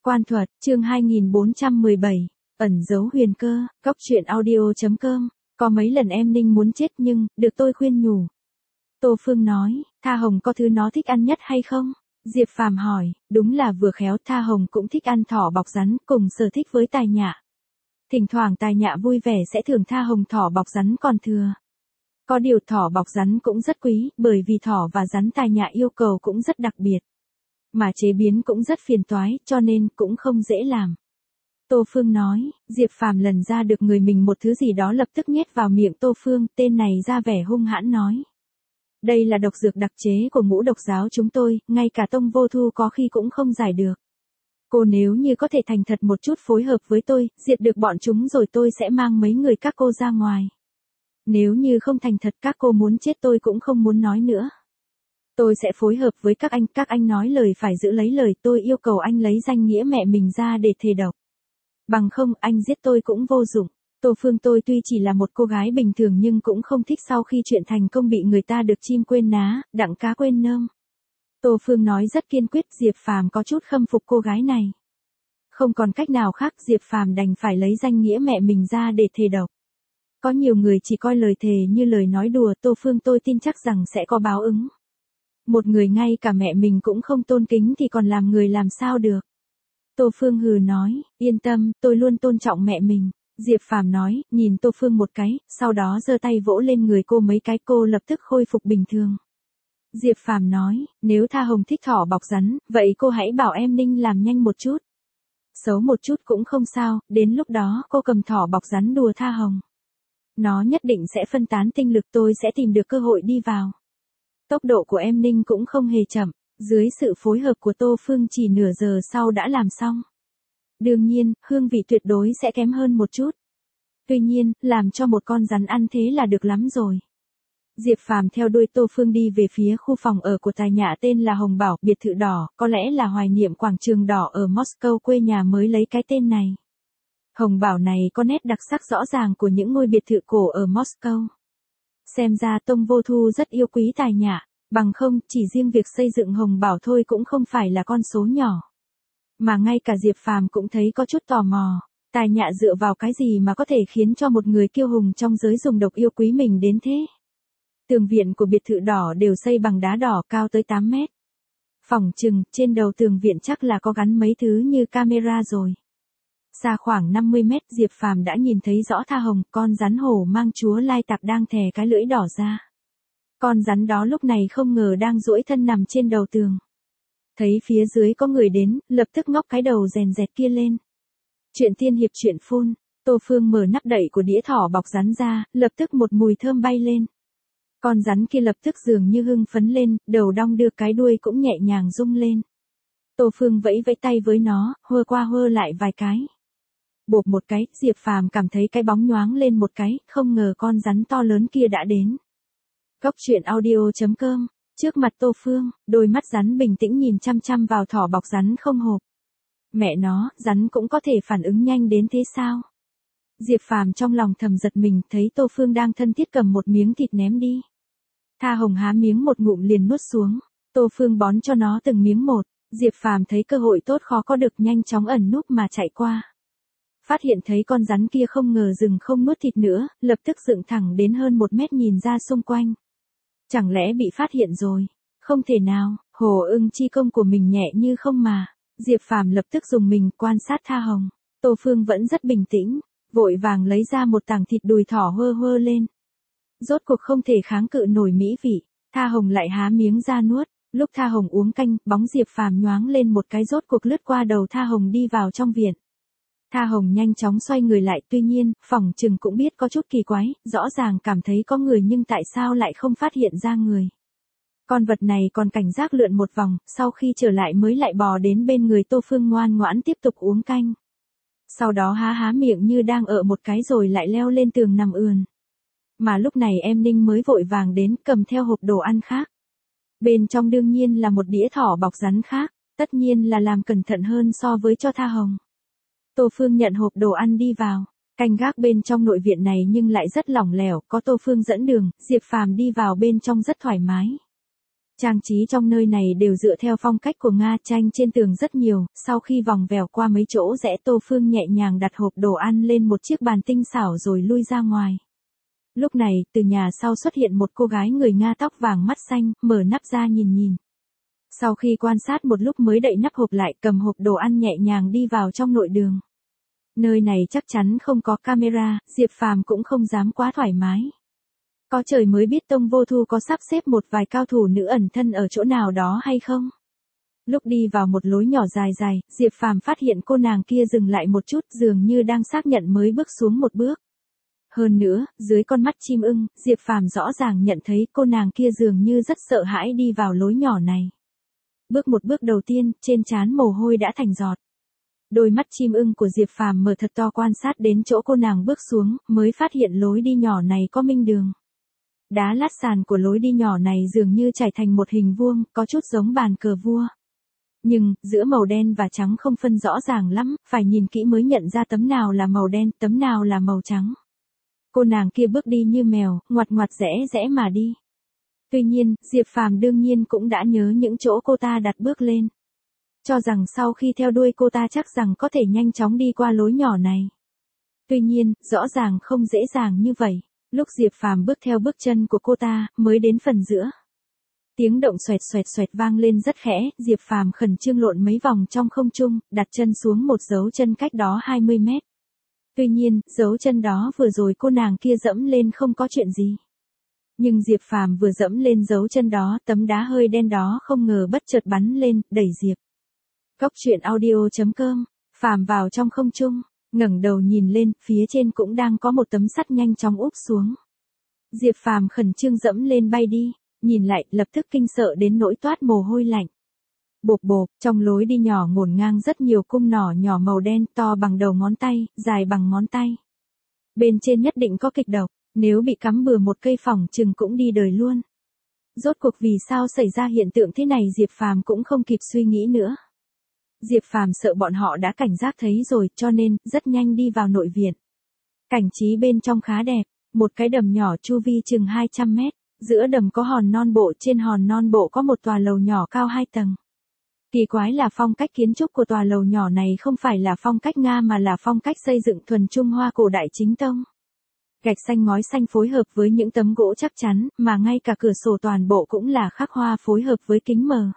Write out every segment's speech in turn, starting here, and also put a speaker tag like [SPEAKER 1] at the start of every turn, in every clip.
[SPEAKER 1] Quan thuật, chương 2417, ẩn dấu huyền cơ, góc truyện audio.com, có mấy lần em Ninh muốn chết nhưng, được tôi khuyên nhủ. Tô Phương nói, Tha Hồng có thứ nó thích ăn nhất hay không? Diệp Phàm hỏi, đúng là vừa khéo Tha Hồng cũng thích ăn thỏ bọc rắn, cùng sở thích với Tài Nhạ. Thỉnh thoảng Tài Nhạ vui vẻ sẽ thưởng Tha Hồng thỏ bọc rắn còn thừa. Có điều thỏ bọc rắn cũng rất quý, bởi vì thỏ và rắn Tài Nhạ yêu cầu cũng rất đặc biệt. Mà chế biến cũng rất phiền toái, cho nên cũng không dễ làm. Tô Phương nói, Diệp Phàm lần ra được người mình một thứ gì đó lập tức nhét vào miệng Tô Phương, tên này ra vẻ hung hãn nói. Đây là độc dược đặc chế của Ngũ Độc giáo chúng tôi, ngay cả Tông Vô Thu có khi cũng không giải được. Cô nếu như có thể thành thật một chút phối hợp với tôi, diệt được bọn chúng rồi tôi sẽ mang mấy người các cô ra ngoài. Nếu như không thành thật các cô muốn chết tôi cũng không muốn nói nữa. Tôi sẽ phối hợp với các anh nói lời phải giữ lấy lời, tôi yêu cầu anh lấy danh nghĩa mẹ mình ra để thề độc. Bằng không anh giết tôi cũng vô dụng. Tô Phương tôi tuy chỉ là một cô gái bình thường nhưng cũng không thích sau khi chuyện thành công bị người ta được chim quên ná, đặng cá quên nơm. Tô Phương nói rất kiên quyết, Diệp Phàm có chút khâm phục cô gái này. Không còn cách nào khác, Diệp Phàm đành phải lấy danh nghĩa mẹ mình ra để thề độc. Có nhiều người chỉ coi lời thề như lời nói đùa, Tô Phương tôi tin chắc rằng sẽ có báo ứng. Một người ngay cả mẹ mình cũng không tôn kính thì còn làm người làm sao được. Tô Phương hừ nói, yên tâm, tôi luôn tôn trọng mẹ mình. Diệp Phàm nói, nhìn Tô Phương một cái, sau đó giơ tay vỗ lên người cô mấy cái, cô lập tức khôi phục bình thường. Diệp Phàm nói, nếu Tha Hồng thích thỏ bọc rắn, vậy cô hãy bảo em Ninh làm nhanh một chút. Xấu một chút cũng không sao, đến lúc đó cô cầm thỏ bọc rắn đùa Tha Hồng. Nó nhất định sẽ phân tán tinh lực, tôi sẽ tìm được cơ hội đi vào. Tốc độ của em Ninh cũng không hề chậm, dưới sự phối hợp của Tô Phương chỉ nửa giờ sau đã làm xong. Đương nhiên, hương vị tuyệt đối sẽ kém hơn một chút. Tuy nhiên, làm cho một con rắn ăn thế là được lắm rồi. Diệp Phàm theo đuôi Tô Phương đi về phía khu phòng ở của Tài Nhạ tên là Hồng Bảo, biệt thự đỏ, có lẽ là hoài niệm quảng trường đỏ ở Moscow quê nhà mới lấy cái tên này. Hồng Bảo này có nét đặc sắc rõ ràng của những ngôi biệt thự cổ ở Moscow. Xem ra Tông Vô Thu rất yêu quý Tài Nhạ, bằng không, chỉ riêng việc xây dựng Hồng Bảo thôi cũng không phải là con số nhỏ. Mà ngay cả Diệp Phàm cũng thấy có chút tò mò, Tài Nhạ dựa vào cái gì mà có thể khiến cho một người kiêu hùng trong giới dùng độc yêu quý mình đến thế. Tường viện của biệt thự đỏ đều xây bằng đá đỏ cao tới 8 mét. Phỏng chừng, trên đầu tường viện chắc là có gắn mấy thứ như camera rồi. Xa khoảng 50 mét, Diệp Phàm đã nhìn thấy rõ Tha Hồng, con rắn hổ mang chúa Lai Tạp đang thè cái lưỡi đỏ ra. Con rắn đó lúc này không ngờ đang duỗi thân nằm trên đầu tường. Thấy phía dưới có người đến, lập tức ngóc cái đầu rèn rẹt kia lên. Chuyện tiên hiệp truyện phun, Tô Phương mở nắp đậy của đĩa thỏ bọc rắn ra, lập tức một mùi thơm bay lên. Con rắn kia lập tức dường như hưng phấn lên, đầu đong đưa, cái đuôi cũng nhẹ nhàng rung lên. Tô Phương vẫy vẫy tay với nó, hơ qua hơ lại vài cái. Bộp một cái, Diệp Phàm cảm thấy cái bóng nhoáng lên một cái, không ngờ con rắn to lớn kia đã đến. Góc truyện audio.com, trước mặt Tô Phương, đôi mắt rắn bình tĩnh nhìn chăm chăm vào thỏ bọc rắn không hộp. Mẹ nó, rắn cũng có thể phản ứng nhanh đến thế sao? Diệp Phàm trong lòng thầm giật mình, thấy Tô Phương đang thân thiết cầm một miếng thịt ném đi. Tha Hồng há miếng một ngụm liền nuốt xuống, Tô Phương bón cho nó từng miếng một. Diệp Phàm thấy cơ hội tốt khó có được, nhanh chóng ẩn núp mà chạy qua. Phát hiện thấy con rắn kia không ngờ dừng không nuốt thịt nữa, lập tức dựng thẳng đến hơn 1 mét nhìn ra xung quanh. Chẳng lẽ bị phát hiện rồi? Không thể nào, Hồ Ưng chi công của mình nhẹ như không mà. Diệp Phàm lập tức dùng mình quan sát Tha Hồng. Tô Phương vẫn rất bình tĩnh, vội vàng lấy ra một tảng thịt đùi thỏ hơ hơ lên. Rốt cuộc không thể kháng cự nổi mỹ vị, Tha Hồng lại há miếng ra nuốt. Lúc Tha Hồng uống canh, bóng Diệp Phàm nhoáng lên một cái, rốt cuộc lướt qua đầu Tha Hồng đi vào trong viện. Tha Hồng nhanh chóng xoay người lại, tuy nhiên, phỏng chừng cũng biết có chút kỳ quái, rõ ràng cảm thấy có người nhưng tại sao lại không phát hiện ra người. Con vật này còn cảnh giác lượn một vòng, sau khi trở lại mới lại bò đến bên người Tô Phương ngoan ngoãn tiếp tục uống canh. Sau đó há miệng như đang ở một cái rồi lại leo lên tường nằm ườn. Mà lúc này em Ninh mới vội vàng đến, cầm theo hộp đồ ăn khác. Bên trong đương nhiên là một đĩa thỏ bọc rắn khác, tất nhiên là làm cẩn thận hơn so với cho Tha Hồng. Tô Phương nhận hộp đồ ăn đi vào, canh gác bên trong nội viện này nhưng lại rất lỏng lẻo, có Tô Phương dẫn đường, Diệp Phàm đi vào bên trong rất thoải mái. Trang trí trong nơi này đều dựa theo phong cách của Nga, tranh trên tường rất nhiều, sau khi vòng vèo qua mấy chỗ rẽ Tô Phương nhẹ nhàng đặt hộp đồ ăn lên một chiếc bàn tinh xảo rồi lui ra ngoài. Lúc này, từ nhà sau xuất hiện một cô gái người Nga tóc vàng mắt xanh, mở nắp ra nhìn. Sau khi quan sát một lúc mới đậy nắp hộp lại, cầm hộp đồ ăn nhẹ nhàng đi vào trong nội đường. Nơi này chắc chắn không có camera, Diệp Phàm cũng không dám quá thoải mái. Có trời mới biết Tông Vô Thu có sắp xếp một vài cao thủ nữ ẩn thân ở chỗ nào đó hay không. Lúc đi vào một lối nhỏ dài, Diệp Phàm phát hiện cô nàng kia dừng lại một chút, dường như đang xác nhận mới bước xuống một bước. Hơn nữa, dưới con mắt chim ưng, Diệp Phàm rõ ràng nhận thấy cô nàng kia dường như rất sợ hãi đi vào lối nhỏ này. Bước một bước đầu tiên, trên trán mồ hôi đã thành giọt. Đôi mắt chim ưng của Diệp Phàm mở thật to quan sát đến chỗ cô nàng bước xuống, mới phát hiện lối đi nhỏ này có minh đường. Đá lát sàn của lối đi nhỏ này dường như trải thành một hình vuông, có chút giống bàn cờ vua. Nhưng, giữa màu đen và trắng không phân rõ ràng lắm, phải nhìn kỹ mới nhận ra tấm nào là màu đen, tấm nào là màu trắng. Cô nàng kia bước đi như mèo, ngoặt rẽ mà đi. Tuy nhiên, Diệp Phàm đương nhiên cũng đã nhớ những chỗ cô ta đặt bước lên. Cho rằng sau khi theo đuôi cô ta chắc rằng có thể nhanh chóng đi qua lối nhỏ này. Tuy nhiên, rõ ràng không dễ dàng như vậy. Lúc Diệp Phàm bước theo bước chân của cô ta, mới đến phần giữa. Tiếng động xoẹt vang lên rất khẽ, Diệp Phàm khẩn trương lộn mấy vòng trong không trung, đặt chân xuống một dấu chân cách đó 20 mét. Tuy nhiên, dấu chân đó vừa rồi cô nàng kia dẫm lên không có chuyện gì. Nhưng Diệp Phàm vừa dẫm lên dấu chân đó, tấm đá hơi đen đó không ngờ bất chợt bắn lên, đẩy Diệp. Goctruyện.audio.com, Phàm vào trong không trung, ngẩng đầu nhìn lên, phía trên cũng đang có một tấm sắt nhanh chóng úp xuống. Diệp Phàm khẩn trương dẫm lên bay đi, nhìn lại, lập tức kinh sợ đến nỗi toát mồ hôi lạnh. Bộp, trong lối đi nhỏ ngổn ngang rất nhiều cung nỏ nhỏ màu đen, to bằng đầu ngón tay, dài bằng ngón tay. Bên trên nhất định có kịch độc, nếu bị cắm bừa một cây phỏng chừng cũng đi đời luôn. Rốt cuộc vì sao xảy ra hiện tượng thế này Diệp Phàm cũng không kịp suy nghĩ nữa. Diệp Phàm sợ bọn họ đã cảnh giác thấy rồi, cho nên, rất nhanh đi vào nội viện. Cảnh trí bên trong khá đẹp, một cái đầm nhỏ chu vi chừng 200 mét, giữa đầm có hòn non bộ, trên hòn non bộ có một tòa lầu nhỏ cao 2 tầng. Kỳ quái là phong cách kiến trúc của tòa lầu nhỏ này không phải là phong cách Nga mà là phong cách xây dựng thuần Trung Hoa cổ đại chính tông. Gạch xanh ngói xanh phối hợp với những tấm gỗ chắc chắn, mà ngay cả cửa sổ toàn bộ cũng là khắc hoa phối hợp với kính mờ.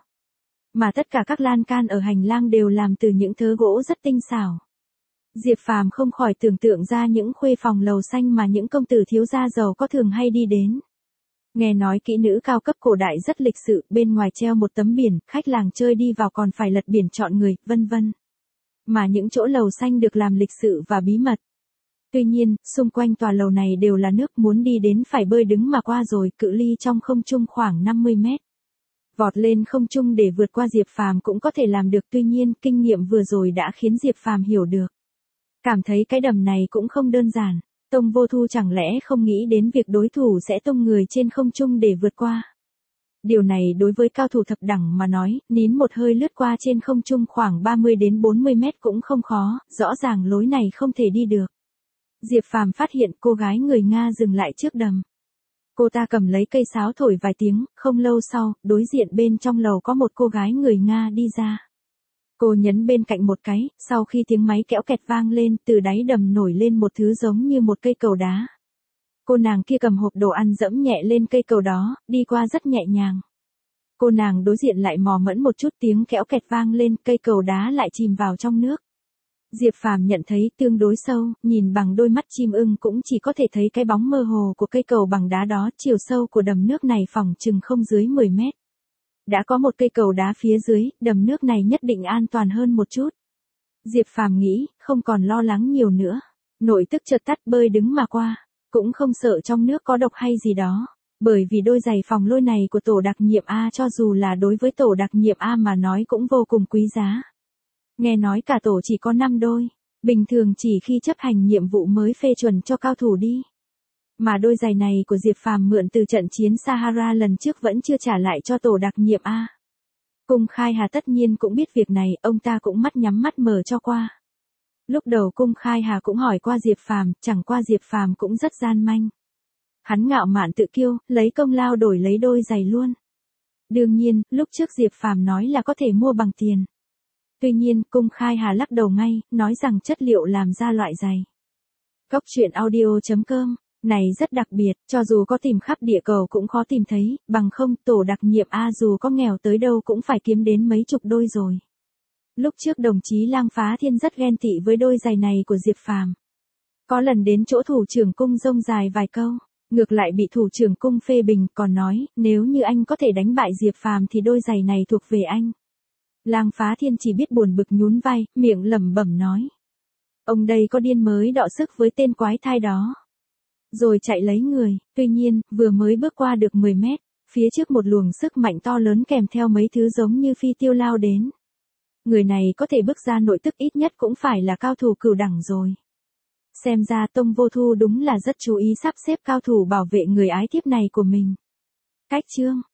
[SPEAKER 1] Mà tất cả các lan can ở hành lang đều làm từ những thớ gỗ rất tinh xảo. Diệp Phàm không khỏi tưởng tượng ra những khuê phòng lầu xanh mà những công tử thiếu gia giàu có thường hay đi đến. Nghe nói kỹ nữ cao cấp cổ đại rất lịch sự, bên ngoài treo một tấm biển, khách làng chơi đi vào còn phải lật biển chọn người, vân vân. Mà những chỗ lầu xanh được làm lịch sự và bí mật. Tuy nhiên, xung quanh tòa lầu này đều là nước, muốn đi đến phải bơi đứng mà qua rồi, cự ly trong không trung khoảng 50 mét. Vọt lên không trung để vượt qua Diệp Phàm cũng có thể làm được, tuy nhiên, kinh nghiệm vừa rồi đã khiến Diệp Phàm hiểu được. Cảm thấy cái đầm này cũng không đơn giản. Tông Vô Thu chẳng lẽ không nghĩ đến việc đối thủ sẽ tung người trên không trung để vượt qua. Điều này đối với cao thủ thập đẳng mà nói, nín một hơi lướt qua trên không trung khoảng 30 đến 40 mét cũng không khó, rõ ràng lối này không thể đi được. Diệp Phàm phát hiện cô gái người Nga dừng lại trước đầm. Cô ta cầm lấy cây sáo thổi vài tiếng, không lâu sau, đối diện bên trong lầu có một cô gái người Nga đi ra. Cô nhấn bên cạnh một cái, sau khi tiếng máy kéo kẹt vang lên, từ đáy đầm nổi lên một thứ giống như một cây cầu đá. Cô nàng kia cầm hộp đồ ăn dẫm nhẹ lên cây cầu đó, đi qua rất nhẹ nhàng. Cô nàng đối diện lại mò mẫm một chút, tiếng kéo kẹt vang lên, cây cầu đá lại chìm vào trong nước. Diệp Phàm nhận thấy tương đối sâu, nhìn bằng đôi mắt chim ưng cũng chỉ có thể thấy cái bóng mơ hồ của cây cầu bằng đá đó, chiều sâu của đầm nước này phỏng chừng không dưới 10 mét. Đã có một cây cầu đá phía dưới, đầm nước này nhất định an toàn hơn một chút. Diệp Phàm nghĩ, không còn lo lắng nhiều nữa. Nội tức chợt tắt, bơi đứng mà qua. Cũng không sợ trong nước có độc hay gì đó. Bởi vì đôi giày phòng lôi này của tổ đặc nhiệm A cho dù là đối với tổ đặc nhiệm A mà nói cũng vô cùng quý giá. Nghe nói cả tổ chỉ có 5 đôi. Bình thường chỉ khi chấp hành nhiệm vụ mới phê chuẩn cho cao thủ đi. Mà đôi giày này của Diệp Phàm mượn từ trận chiến Sahara lần trước vẫn chưa trả lại cho tổ đặc nhiệm A. Cung Khai Hà tất nhiên cũng biết việc này, ông ta cũng mắt nhắm mắt mở cho qua. Lúc đầu Cung Khai Hà cũng hỏi qua Diệp Phàm, chẳng qua Diệp Phàm cũng rất gian manh. Hắn ngạo mạn tự kiêu, lấy công lao đổi lấy đôi giày luôn. Đương nhiên, lúc trước Diệp Phàm nói là có thể mua bằng tiền. Tuy nhiên, Cung Khai Hà lắc đầu ngay, nói rằng chất liệu làm ra loại giày. Cốc truyện audio.com, này rất đặc biệt, cho dù có tìm khắp địa cầu cũng khó tìm thấy, bằng không tổ đặc nhiệm A dù có nghèo tới đâu cũng phải kiếm đến mấy chục đôi rồi. Lúc trước đồng chí Lang Phá Thiên rất ghen tị với đôi giày này của Diệp Phàm. Có lần đến chỗ thủ trưởng cung rông dài vài câu, ngược lại bị thủ trưởng cung phê bình, còn nói, nếu như anh có thể đánh bại Diệp Phàm thì đôi giày này thuộc về anh. Lang Phá Thiên chỉ biết buồn bực nhún vai, miệng lẩm bẩm nói. Ông đây có điên mới đọ sức với tên quái thai đó. Rồi chạy lấy người, tuy nhiên, vừa mới bước qua được 10 mét, phía trước một luồng sức mạnh to lớn kèm theo mấy thứ giống như phi tiêu lao đến. Người này có thể bước ra nội tức ít nhất cũng phải là cao thủ cửu đẳng rồi. Xem ra Tông Vô Thu đúng là rất chú ý sắp xếp cao thủ bảo vệ người ái thiếp này của mình. Cách chương